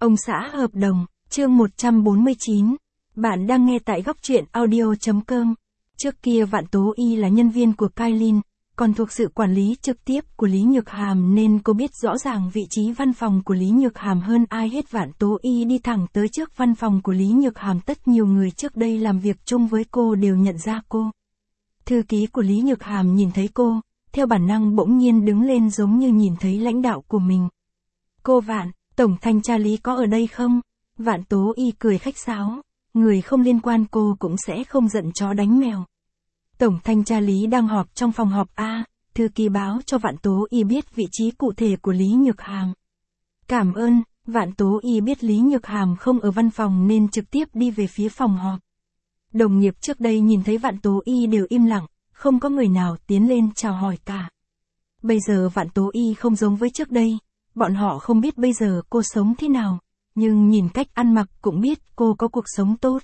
Ông xã hợp đồng, chương 149. Bạn đang nghe tại góc truyện audio.com. Trước kia Vạn Tố Y là nhân viên của Kailin, còn thuộc sự quản lý trực tiếp của Lý Nhược Hàm nên cô biết rõ ràng vị trí văn phòng của Lý Nhược Hàm hơn ai hết. Vạn Tố Y đi thẳng tới trước văn phòng của Lý Nhược Hàm. Tất nhiều người trước đây làm việc chung với cô đều nhận ra cô. Thư ký của Lý Nhược Hàm nhìn thấy cô, theo bản năng bỗng nhiên đứng lên giống như nhìn thấy lãnh đạo của mình. Cô Vạn, Tổng thanh tra Lý có ở đây không? Vạn Tố Y cười khách sáo, người không liên quan cô cũng sẽ không giận chó đánh mèo. Tổng thanh tra Lý đang họp trong phòng họp A, thư ký báo cho Vạn Tố Y biết vị trí cụ thể của Lý Nhược Hàm. Cảm ơn, Vạn Tố Y biết Lý Nhược Hàm không ở văn phòng nên trực tiếp đi về phía phòng họp. Đồng nghiệp trước đây nhìn thấy Vạn Tố Y đều im lặng, không có người nào tiến lên chào hỏi cả. Bây giờ Vạn Tố Y không giống với trước đây, bọn họ không biết bây giờ cô sống thế nào, nhưng nhìn cách ăn mặc cũng biết cô có cuộc sống tốt.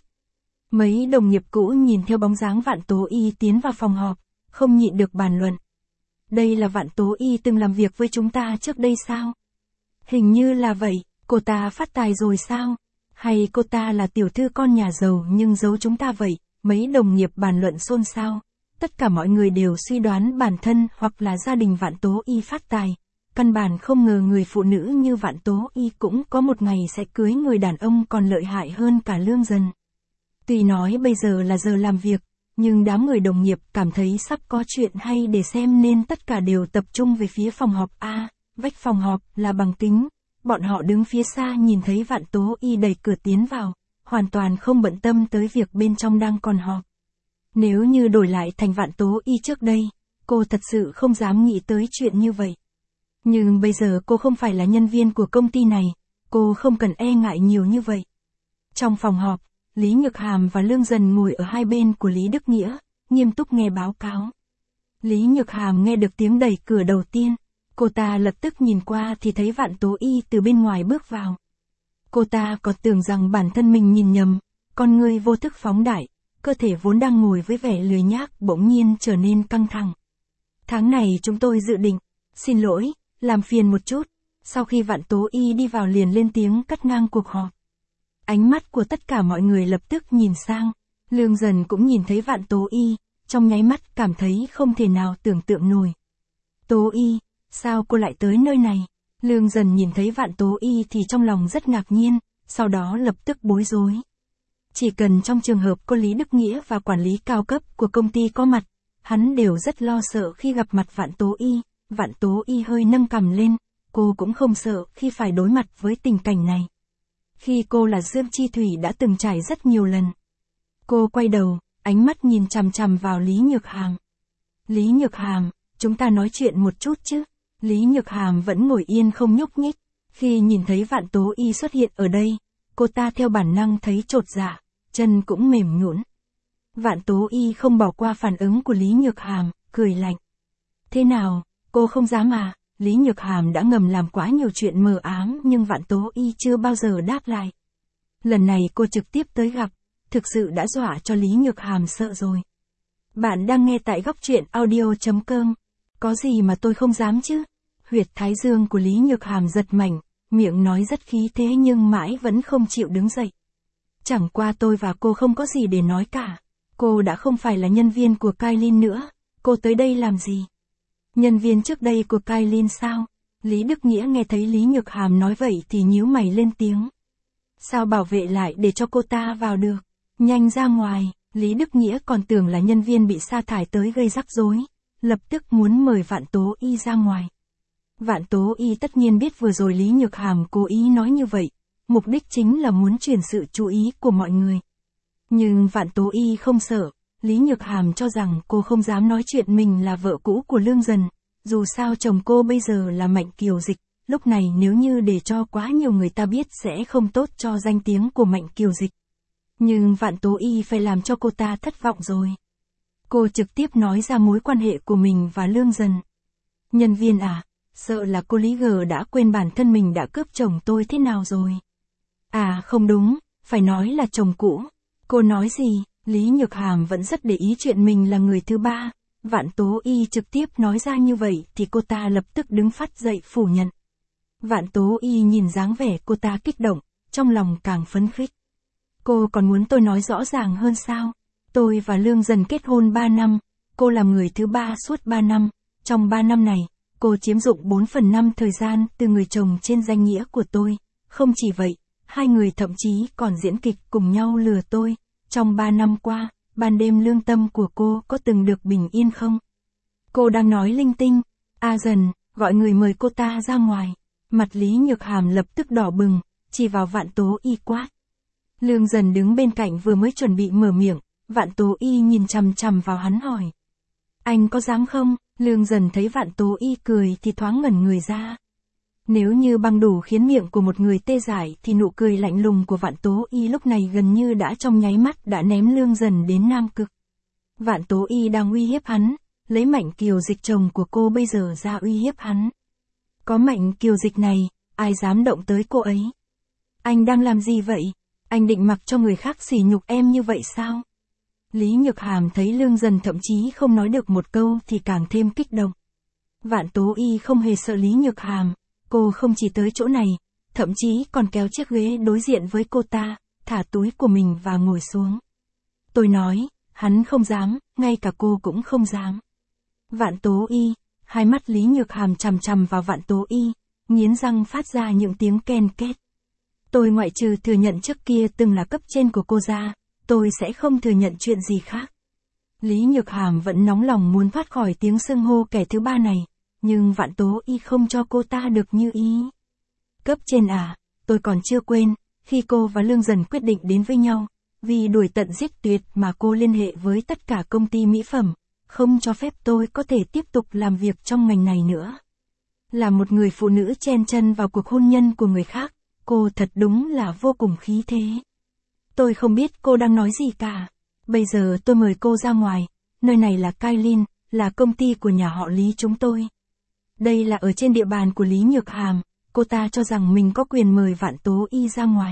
Mấy đồng nghiệp cũ nhìn theo bóng dáng Vạn Tố Y tiến vào phòng họp, không nhịn được bàn luận. Đây là Vạn Tố Y từng làm việc với chúng ta trước đây sao? Hình như là vậy, cô ta phát tài rồi sao? Hay cô ta là tiểu thư con nhà giàu nhưng giấu chúng ta vậy? Mấy đồng nghiệp bàn luận xôn xao. Tất cả mọi người đều suy đoán bản thân hoặc là gia đình Vạn Tố Y phát tài. Căn bản không ngờ người phụ nữ như Vạn Tố Y cũng có một ngày sẽ cưới người đàn ông còn lợi hại hơn cả Lương Dần. Tuy nói bây giờ là giờ làm việc, nhưng đám người đồng nghiệp cảm thấy sắp có chuyện hay để xem nên tất cả đều tập trung về phía phòng họp A, vách phòng họp là bằng kính. Bọn họ đứng phía xa nhìn thấy Vạn Tố Y đẩy cửa tiến vào, hoàn toàn không bận tâm tới việc bên trong đang còn họp. Nếu như đổi lại thành Vạn Tố Y trước đây, cô thật sự không dám nghĩ tới chuyện như vậy. Nhưng bây giờ cô không phải là nhân viên của công ty này, cô không cần e ngại nhiều như vậy. Trong phòng họp, Lý Nhược Hàm và Lương Dần ngồi ở hai bên của Lý Đức Nghĩa, nghiêm túc nghe báo cáo. Lý Nhược Hàm nghe được tiếng đẩy cửa đầu tiên, cô ta lập tức nhìn qua thì thấy Vạn Tố Y từ bên ngoài bước vào. Cô ta còn tưởng rằng bản thân mình nhìn nhầm, con người vô thức phóng đại, cơ thể vốn đang ngồi với vẻ lười nhác bỗng nhiên trở nên căng thẳng. Tháng này chúng tôi dự định, xin lỗi, làm phiền một chút. Sau khi Vạn Tố Y đi vào liền lên tiếng cắt ngang cuộc họp. Ánh mắt của tất cả mọi người lập tức nhìn sang, Lương Dần cũng nhìn thấy Vạn Tố Y, trong nháy mắt cảm thấy không thể nào tưởng tượng nổi. Tố Y, sao cô lại tới nơi này? Lương Dần nhìn thấy Vạn Tố Y thì trong lòng rất ngạc nhiên, sau đó lập tức bối rối. Chỉ cần trong trường hợp có Lý Đức Nghĩa và quản lý cao cấp của công ty có mặt, hắn đều rất lo sợ khi gặp mặt Vạn Tố Y. Vạn Tố Y hơi nâng cằm lên, cô cũng không sợ khi phải đối mặt với tình cảnh này. Khi cô là Dương Chi Thủy đã từng trải rất nhiều lần. Cô quay đầu, ánh mắt nhìn chằm chằm vào Lý Nhược Hàm. Lý Nhược Hàm, chúng ta nói chuyện một chút chứ? Lý Nhược Hàm vẫn ngồi yên không nhúc nhích. Khi nhìn thấy Vạn Tố Y xuất hiện ở đây, cô ta theo bản năng thấy chột dạ, chân cũng mềm nhũn. Vạn Tố Y không bỏ qua phản ứng của Lý Nhược Hàm, cười lạnh. Thế nào, cô không dám à? Lý Nhược Hàm đã ngầm làm quá nhiều chuyện mờ ám nhưng Vạn Tố Y chưa bao giờ đáp lại. Lần này cô trực tiếp tới gặp, thực sự đã dọa cho Lý Nhược Hàm sợ rồi. Bạn đang nghe tại góc truyện audio.com. Có gì mà tôi không dám chứ? Huyệt thái dương của Lý Nhược Hàm giật mạnh, miệng nói rất khí thế nhưng mãi vẫn không chịu đứng dậy. Chẳng qua tôi và cô không có gì để nói cả. Cô đã không phải là nhân viên của Kailin nữa, cô tới đây làm gì? Nhân viên trước đây của Kailin sao? Lý Đức Nghĩa nghe thấy Lý Nhược Hàm nói vậy thì nhíu mày lên tiếng. Sao bảo vệ lại để cho cô ta vào được? Nhanh ra ngoài. Lý Đức Nghĩa còn tưởng là nhân viên bị sa thải tới gây rắc rối, lập tức muốn mời Vạn Tố Y ra ngoài. Vạn Tố Y tất nhiên biết vừa rồi Lý Nhược Hàm cố ý nói như vậy, mục đích chính là muốn chuyển sự chú ý của mọi người. Nhưng Vạn Tố Y không sợ. Lý Nhược Hàm cho rằng cô không dám nói chuyện mình là vợ cũ của Lương Dần, dù sao chồng cô bây giờ là Mạnh Kiều Dịch, lúc này nếu như để cho quá nhiều người ta biết sẽ không tốt cho danh tiếng của Mạnh Kiều Dịch. Nhưng Vạn Tố Y phải làm cho cô ta thất vọng rồi. Cô trực tiếp nói ra mối quan hệ của mình và Lương Dần. Nhân viên à, sợ là cô Lý G đã quên bản thân mình đã cướp chồng tôi thế nào rồi. À không đúng, phải nói là chồng cũ. Cô nói gì? Lý Nhược Hàm vẫn rất để ý chuyện mình là người thứ ba. Vạn Tố Y trực tiếp nói ra như vậy thì cô ta lập tức đứng phát dậy phủ nhận. Vạn Tố Y nhìn dáng vẻ cô ta kích động, trong lòng càng phấn khích. Cô còn muốn tôi nói rõ ràng hơn sao? Tôi và Lương Dần kết hôn 3 năm, cô làm người thứ 3 suốt 3 năm. Trong 3 năm này, cô chiếm dụng 4/5 thời gian từ người chồng trên danh nghĩa của tôi. Không chỉ vậy, hai người thậm chí còn diễn kịch cùng nhau lừa tôi. Trong 3 năm qua, ban đêm lương tâm của cô có từng được bình yên không? Cô đang nói linh tinh. Dần, gọi người mời cô ta ra ngoài. Mặt Lý Nhược Hàm lập tức đỏ bừng, chỉ vào Vạn Tố Y quát. Lương Dần đứng bên cạnh vừa mới chuẩn bị mở miệng, Vạn Tố Y nhìn chằm chằm vào hắn hỏi. Anh có dám không? Lương Dần thấy Vạn Tố Y cười thì thoáng ngẩn người ra. Nếu như băng đủ khiến miệng của một người tê dại thì nụ cười lạnh lùng của Vạn Tố Y lúc này gần như đã trong nháy mắt đã ném Lương Dần đến Nam Cực. Vạn Tố Y đang uy hiếp hắn, lấy Mạnh Kiều Dịch chồng của cô bây giờ ra uy hiếp hắn. Có Mạnh Kiều Dịch này, ai dám động tới cô ấy? Anh đang làm gì vậy? Anh định mặc cho người khác sỉ nhục em như vậy sao? Lý Nhược Hàm thấy Lương Dần thậm chí không nói được một câu thì càng thêm kích động. Vạn Tố Y không hề sợ Lý Nhược Hàm, cô không chỉ tới chỗ này, thậm chí còn kéo chiếc ghế đối diện với cô ta, thả túi của mình và ngồi xuống. Tôi nói, hắn không dám, ngay cả cô cũng không dám. Vạn Tố Y, hai mắt Lý Nhược Hàm chằm chằm vào Vạn Tố Y, nghiến răng phát ra những tiếng ken két. Tôi ngoại trừ thừa nhận trước kia từng là cấp trên của cô ra, tôi sẽ không thừa nhận chuyện gì khác. Lý Nhược Hàm vẫn nóng lòng muốn thoát khỏi tiếng xưng hô kẻ thứ ba này, nhưng Vạn Tố Y không cho cô ta được như ý. Cấp trên à, tôi còn chưa quên, khi cô và Lương Dần quyết định đến với nhau, vì đuổi tận giết tuyệt mà cô liên hệ với tất cả công ty mỹ phẩm, không cho phép tôi có thể tiếp tục làm việc trong ngành này nữa. Là một người phụ nữ chen chân vào cuộc hôn nhân của người khác, cô thật đúng là vô cùng khí thế. Tôi không biết cô đang nói gì cả. Bây giờ tôi mời cô ra ngoài, nơi này là Kailin, là công ty của nhà họ Lý chúng tôi. Đây là ở trên địa bàn của Lý Nhược Hàm, cô ta cho rằng mình có quyền mời Vạn Tố Y ra ngoài.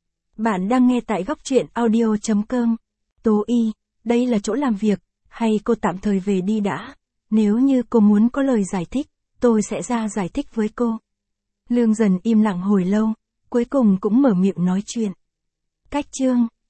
Bạn đang nghe tại góc truyện audio.com. Tố Y, đây là chỗ làm việc, hay cô tạm thời về đi đã? Nếu như cô muốn có lời giải thích, tôi sẽ ra giải thích với cô. Lương Dần im lặng hồi lâu, cuối cùng cũng mở miệng nói chuyện. Cách chương